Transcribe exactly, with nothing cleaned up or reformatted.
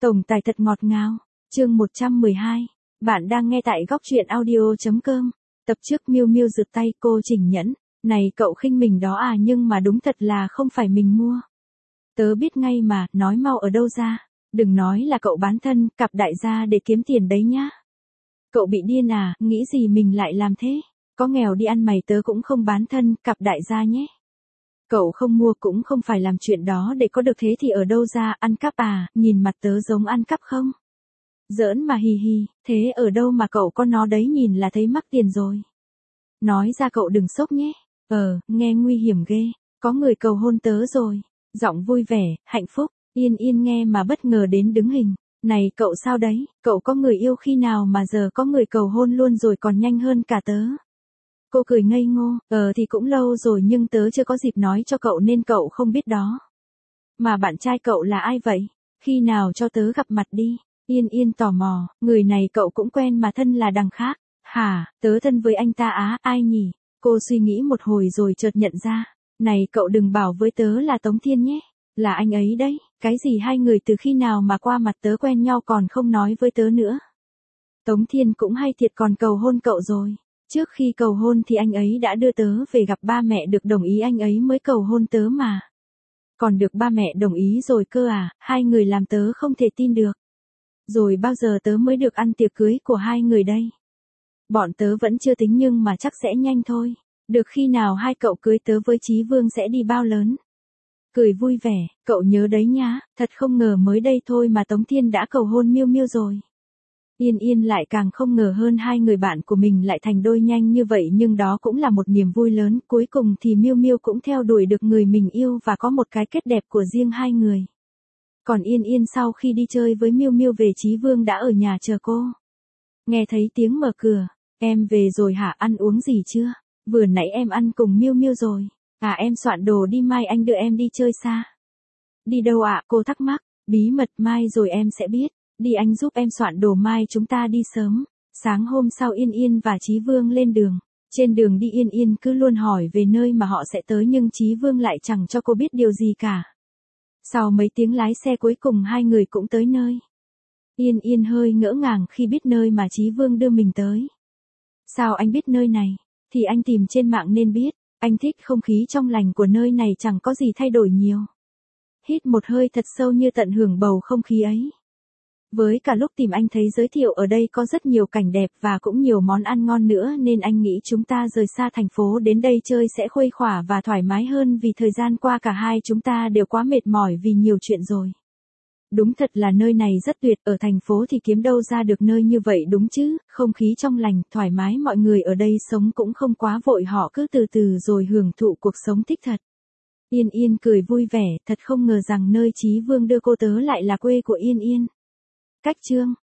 Tổng tài thật ngọt ngào, chương một trăm mười hai. Bạn đang nghe tại góc truyện audio chấm com. Tập trước Miu Miu rượt tay cô Trình Nhẫn, này cậu khinh mình đó à, nhưng mà đúng thật là không phải mình mua. Tớ biết ngay mà, nói mau ở đâu ra, đừng nói là cậu bán thân, cặp đại gia để kiếm tiền đấy nhá. Cậu bị điên à, nghĩ gì mình lại làm thế, có nghèo đi ăn mày tớ cũng không bán thân, cặp đại gia nhé. Cậu không mua cũng không phải làm chuyện đó để có được, thế thì ở đâu ra, ăn cắp à, nhìn mặt tớ giống ăn cắp không? Giỡn mà hì hì, thế ở đâu mà cậu có nó đấy, nhìn là thấy mắc tiền rồi. Nói ra cậu đừng sốc nhé, ờ, nghe nguy hiểm ghê, có người cầu hôn tớ rồi, giọng vui vẻ, hạnh phúc, Yên Yên nghe mà bất ngờ đến đứng hình. Này cậu sao đấy, cậu có người yêu khi nào mà giờ có người cầu hôn luôn rồi, còn nhanh hơn cả tớ. Cô cười ngây ngô, ờ thì cũng lâu rồi nhưng tớ chưa có dịp nói cho cậu nên cậu không biết đó. Mà bạn trai cậu là ai vậy? Khi nào cho tớ gặp mặt đi. Yên Yên tò mò, người này cậu cũng quen mà, thân là đằng khác. Hả, tớ thân với anh ta á, ai nhỉ? Cô suy nghĩ một hồi rồi chợt nhận ra. Này cậu đừng bảo với tớ là Tống Thiên nhé. Là anh ấy đấy, cái gì hai người từ khi nào mà qua mặt tớ quen nhau còn không nói với tớ nữa. Tống Thiên cũng hay thiệt, còn cầu hôn cậu rồi. Trước khi cầu hôn thì anh ấy đã đưa tớ về gặp ba mẹ, được đồng ý anh ấy mới cầu hôn tớ mà. Còn được ba mẹ đồng ý rồi cơ à, hai người làm tớ không thể tin được. Rồi bao giờ tớ mới được ăn tiệc cưới của hai người đây? Bọn tớ vẫn chưa tính nhưng mà chắc sẽ nhanh thôi. Được khi nào hai cậu cưới tớ với Chí Vương sẽ đi bao lớn? Cười vui vẻ, cậu nhớ đấy nhá, thật không ngờ mới đây thôi mà Tống Thiên đã cầu hôn Miu Miu rồi. Yên Yên lại càng không ngờ hơn, hai người bạn của mình lại thành đôi nhanh như vậy, nhưng đó cũng là một niềm vui lớn, cuối cùng thì Miu Miu cũng theo đuổi được người mình yêu và có một cái kết đẹp của riêng hai người. Còn Yên Yên sau khi đi chơi với Miu Miu về, Chí Vương đã ở nhà chờ cô. Nghe thấy tiếng mở cửa, em về rồi hả, ăn uống gì chưa? Vừa nãy em ăn cùng Miu Miu rồi. À em soạn đồ đi, mai anh đưa em đi chơi xa. Đi đâu ạ? À? Cô thắc mắc. Bí mật, mai rồi em sẽ biết. Đi, anh giúp em soạn đồ, mai chúng ta đi sớm. Sáng hôm sau Yên Yên và Chí Vương lên đường. Trên đường đi Yên Yên cứ luôn hỏi về nơi mà họ sẽ tới, nhưng Chí Vương lại chẳng cho cô biết điều gì cả. Sau mấy tiếng lái xe cuối cùng hai người cũng tới nơi. Yên Yên hơi ngỡ ngàng khi biết nơi mà Chí Vương đưa mình tới. Sao anh biết nơi này? Thì anh tìm trên mạng nên biết. Anh thích không khí trong lành của nơi này, chẳng có gì thay đổi nhiều. Hít một hơi thật sâu như tận hưởng bầu không khí ấy. Với cả lúc tìm anh thấy giới thiệu ở đây có rất nhiều cảnh đẹp và cũng nhiều món ăn ngon nữa, nên anh nghĩ chúng ta rời xa thành phố đến đây chơi sẽ khuây khỏa và thoải mái hơn, vì thời gian qua cả hai chúng ta đều quá mệt mỏi vì nhiều chuyện rồi. Đúng thật là nơi này rất tuyệt, ở thành phố thì kiếm đâu ra được nơi như vậy đúng chứ, không khí trong lành, thoải mái, mọi người ở đây sống cũng không quá vội, họ cứ từ từ rồi hưởng thụ cuộc sống, thích thật. Yên Yên cười vui vẻ, thật không ngờ rằng nơi Chí Vương đưa cô tớ lại là quê của Yên Yên. Cách chương